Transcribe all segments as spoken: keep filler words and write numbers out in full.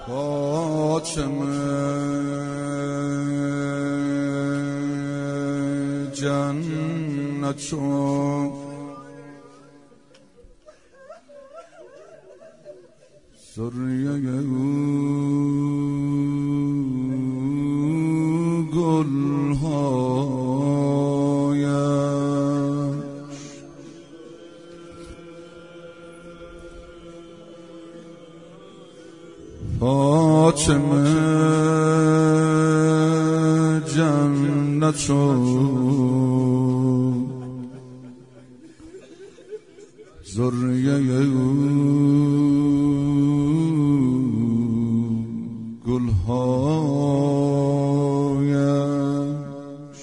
فاطمه جنتو ذریه او گلهایش فاطمه جنتو ذریه او گلهایش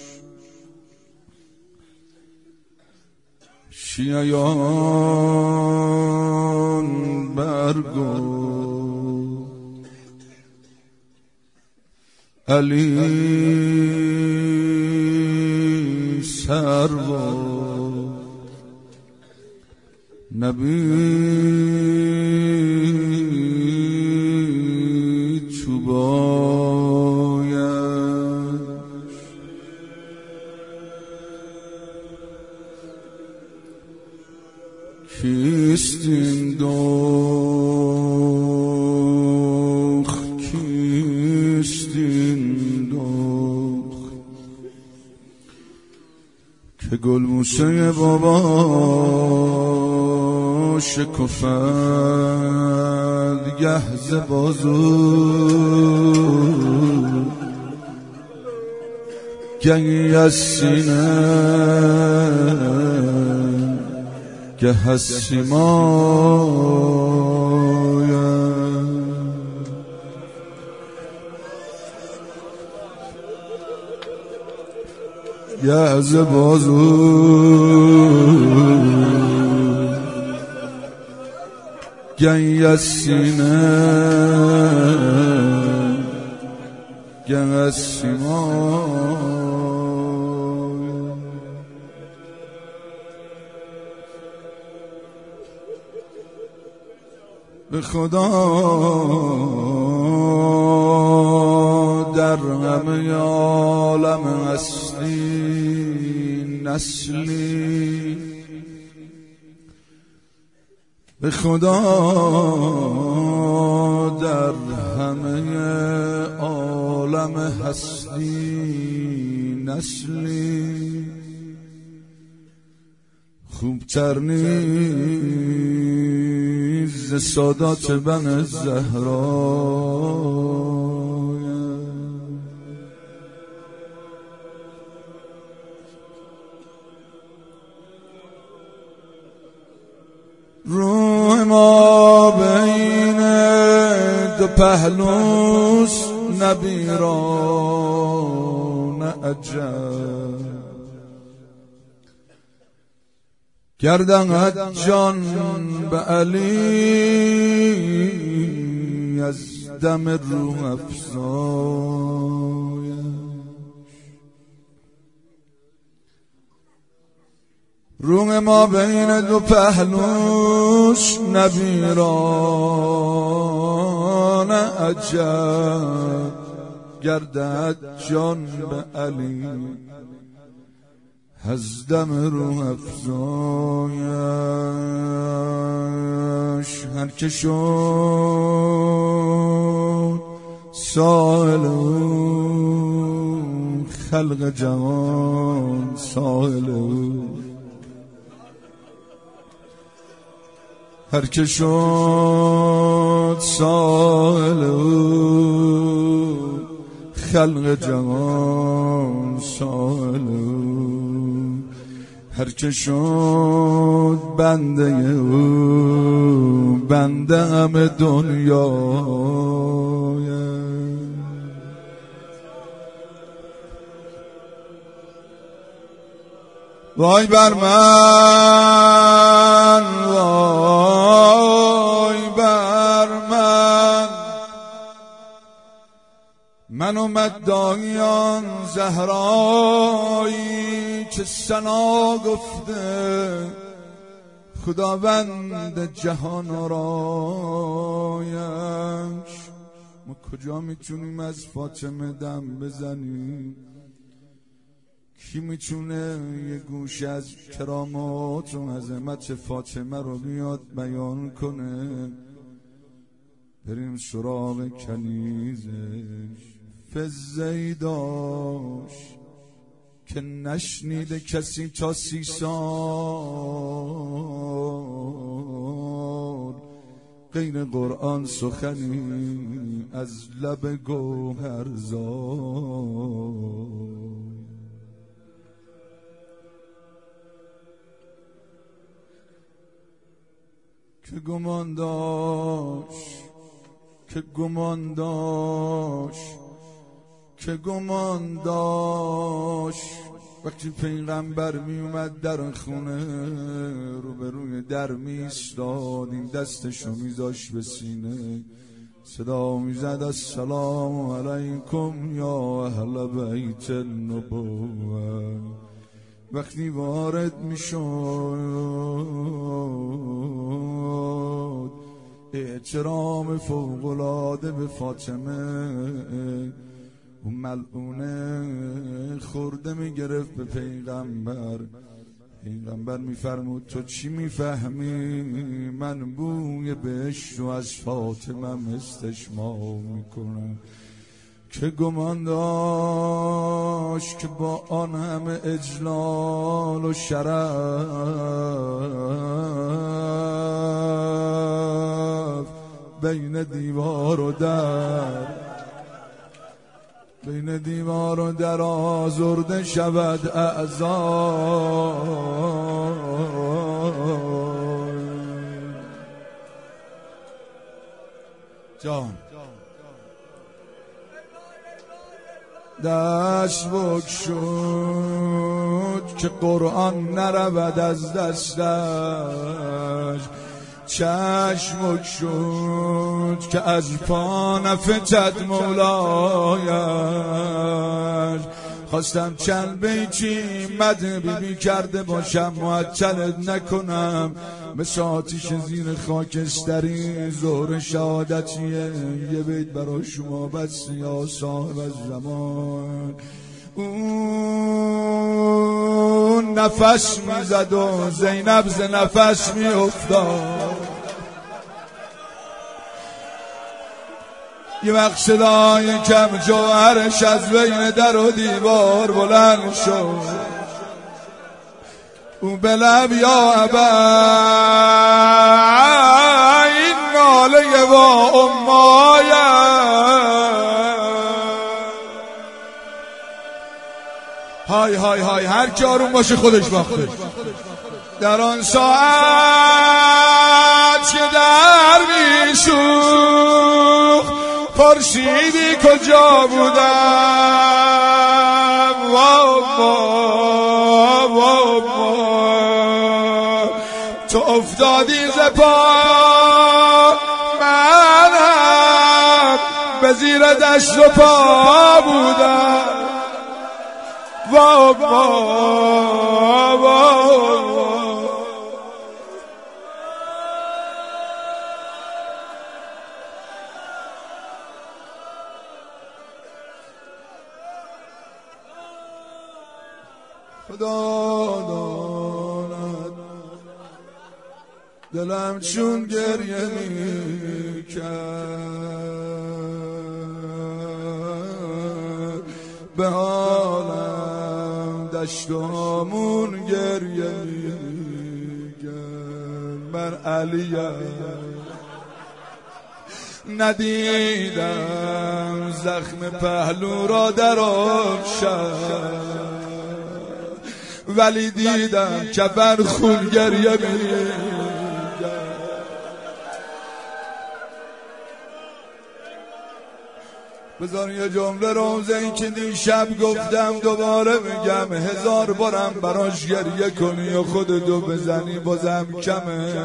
شیعیان برگو علی سرو نبی چوبایش کیست این دخ کیست این دخ که گلموسه بابا شکفت گهز بازو گهی از سینه گه از سیمایم گهز بازو گهی از سینه گه از سیمایم به خدا در همه عالم اصلی نسلی به خدا در همه عالم هستی نسلی خوبتر نیز سادات بن زهرا روح ما بین دو پهلوست نبیران عجب گردن جان به علی از دم روح افزایش روح ما بین دو پهلوش نبیران عجب گردد جان به علی از دم روح افزایش هر که شد سائل خلق جهان سائل هر که شد سائل خلق جهان سائل هر که شد بنده او بنده همه دنیا وای بر من وای بر من من و مدعیان زهرایی که ثنا گفته خداوند جهان رایش کجا میتونیم از فاطمه دم بزنیم؟ کی میتونه یه گوش از کرامات و عظمت فاطمه رو بیاد بیان کنه؟ بریم سراغ کنیزش. فزه‌ای داشت که نشنیده کسی تا سی سال غیر قرآن سخنی از لب گوهرزار. که گمان داشت که گمان داشت که گمان داشت وقتی پیغمبر می اومد در خونه روبروی در می ایستاد، این دستشو می داشت به سینه، صدا می زد السلام علیکم یا اهل بیت النبوة. وقتی وارد می شد احترام فوق‌العاده به فاطمه، اون ملعونه خورده می گرفت به پیغمبر. پیغمبر می فرمود تو چی می فهمی؟ من بوی بهشت رو از فاطمه استشمام می کنم. که گمان داشت که با آن همه اجلال و شرف بین دیوار و در بین دیوار و در آزرده شود اعضا. جان دست بگشود که قرآن نرود از دستش، چشم بگشود که از پا نفتد مولایش. خواستم چند بیتی مد بیبی کرده باشم، معطلت نکنم، مثل آتیش زیر خاکستری ظهر شهادتیه. یه بیت برای شما بس یا صاحب الزمان. اون نفس میزد و زینب ز نفس میافتاد. یه وقت صدای کم جوهرش از بین در و دیوار بلند شد. او به لب یا ابا این ناله و امایم. های های های هر کی آروم باشه خودش باخته. در آن ساعت که در میسوخت پرسیدی کجا بودم؟ وابا وابا تو افتادی ز پا، منم به زیر دست و پا بودم. وابا وابا خدا داند دلم چون گریه می کرد، به حالم دشت و همون گریه می کرد. من علیم ندیدم زخم پهلو را در آبشم، ولی دیدم کفن خون گریه می. بذار یه جمله روزه این که دیشب گفتم دوباره میگم، هزار بارم براش گریه کنی و خودتو بزنی بازم کمه.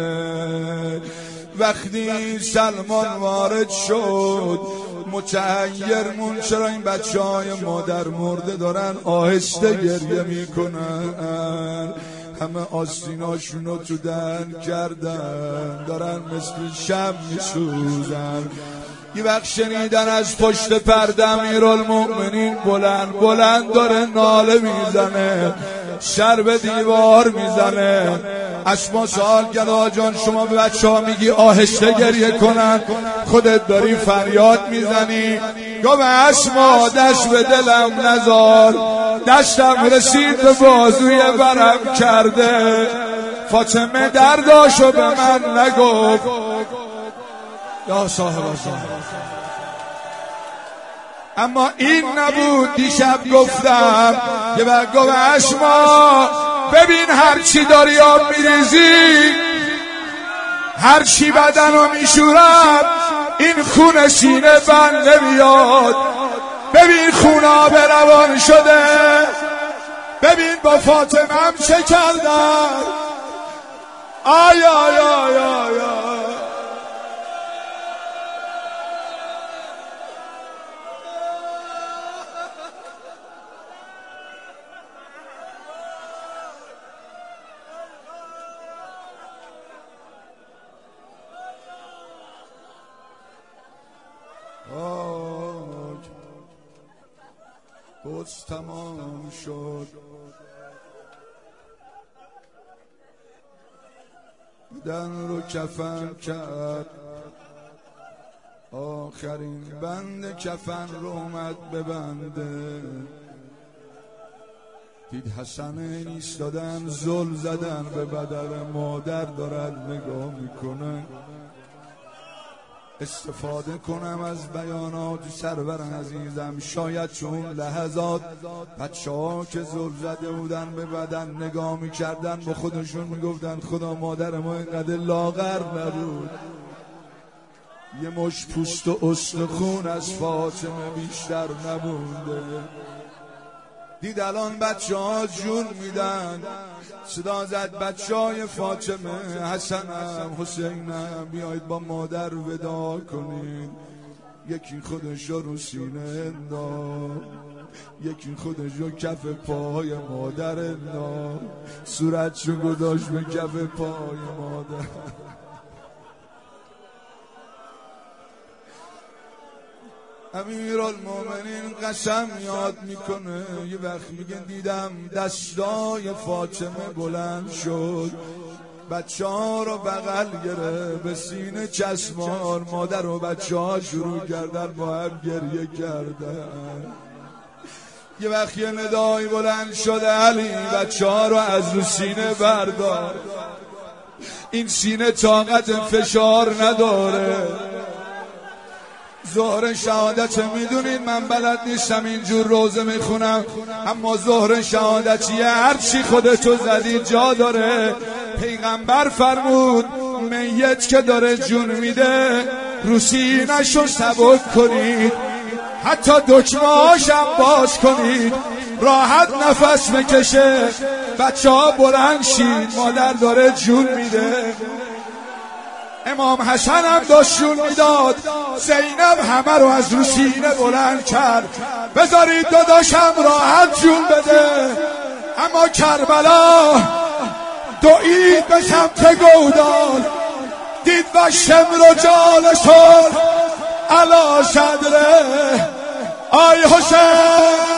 وقتی سلمان وارد شد متحیر مون، چرا این بچه های مادر مرده دارن آهسته گریه میکنن؟ همه آستیناشونو تو دهن کردن، دارن مثل شب میسوزن. یه وقت شنیدن از پشت پرده امیرالمؤمنین بلند بلند داره ناله میزنه، سر به دیوار میزنه. اسما سوال کرد آقا جان شما به بچه ها میگی آهسته گریه کنن، خودت داری فریاد میزنی؟ گفت اسما دست به دلم نزار، دستم رسید به بازوی برم کرده، فاطمه درداشو به من نگفت. یا صاحب صاحب اما این نبود. دیشب گفتم یه وقت گفت اسما ببین هرچی داری آب میریزی، هرچی بدنو میشورم، این خون سینه بند نمیاد. ببین خون آب روان شده، ببین با فاطمه هم چه کردن. آی آی آی آی آی بس تمام شد، بدن رو کفن کرد، آخرین بند کفن رو اومد ببنده. دید حسن ایستادن زل زدن به بدن مادر، دارد نگاه میکنه. استفاده کنم از بیانات سرور عزیزم، شاید چون لحظات بچه ها که زل زده بودن به بدن نگاه میکردن با خودشون میگفتن خدا مادر ما اینقدر لاغر نبود، یه مش پوست و استخون از فاطمه بیشتر نمونده. دید الان بچه ها جون میدن، صدا زد بچه های فاطمه، حسنم حسینم بیایید با مادر ودا کنید. یکی خودش رو سینه انداخت، یکی خودش رو کف پای مادر انداخت، صورتشو گذاشت به کف پای مادر. امیرالمومنین قسم یاد میکنه، یه وقت میگه دیدم دستای فاطمه بلند شد، بچه ها رو بغل گره به سینه چسبان، مادر و بچه ها شروع کردن با هم گریه کردن. یه وقت یه ندایی بلند شده علی بچه ها رو از رو سینه بردار، این سینه طاقت فشار نداره. ظهر شهادت میدونید من بلد نیستم اینجور روزه میخونم، اما ظهر شهادتیه هرچی خودتو زدی جا داره. پیغمبر فرمود میت که داره جون میده رو سینه‌شو سبک کنید، حتی دکمه‌هاش هم باز کنید، راحت نفس بکشه. بچه ها بلند شید، مادر داره جون میده. امام حسن هم داشت جون میداد، زینب همه رو از رو سینه بلند کرد. بذارید داداشم راحت جون بده. اما کربلا دوید به سمت گودال، دید و شمر جالسون علا صدره. آی حسین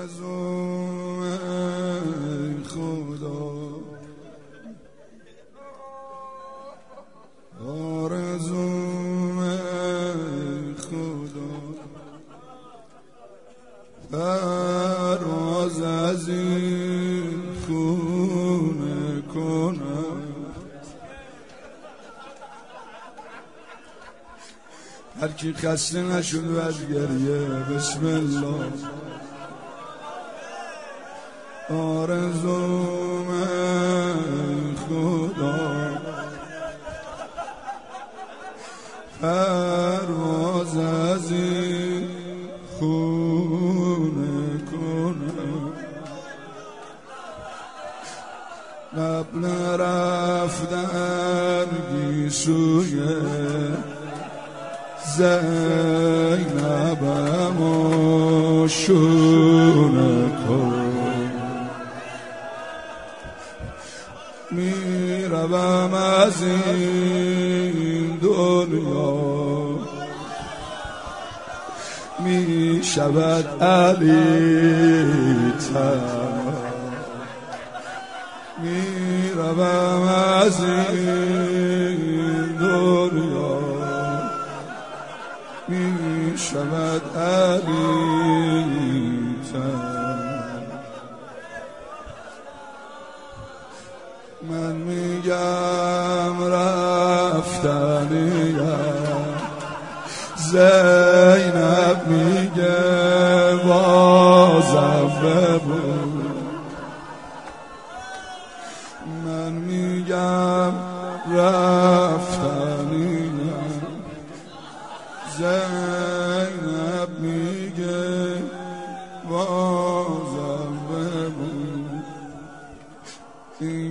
آرزوم خدا آرزوم خدا پرواز از این خونه کنم هر کی خسته نشد از گریه بسم الله آرزوم خدا پرواز از این خونه کنم قبل رفتن گیسوی زینبم و شونه کن می روم از این دنیا می شود علی تنها می روم از این دنیا می شود علی تنها من میگم رفتنیم زینب میگه بازم بمون من میگم رفتنیم زینب میگه بازم بمون این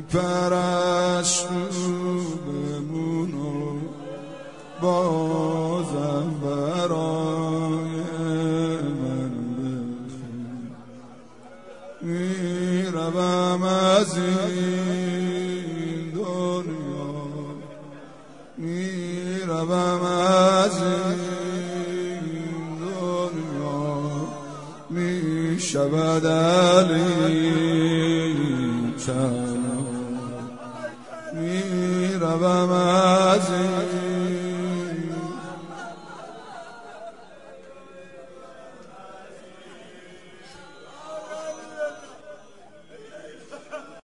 پرستو بمون و بازم برای من بخون میروم از این دنیا میروم از این دنیا میشود علی تنها میروم از این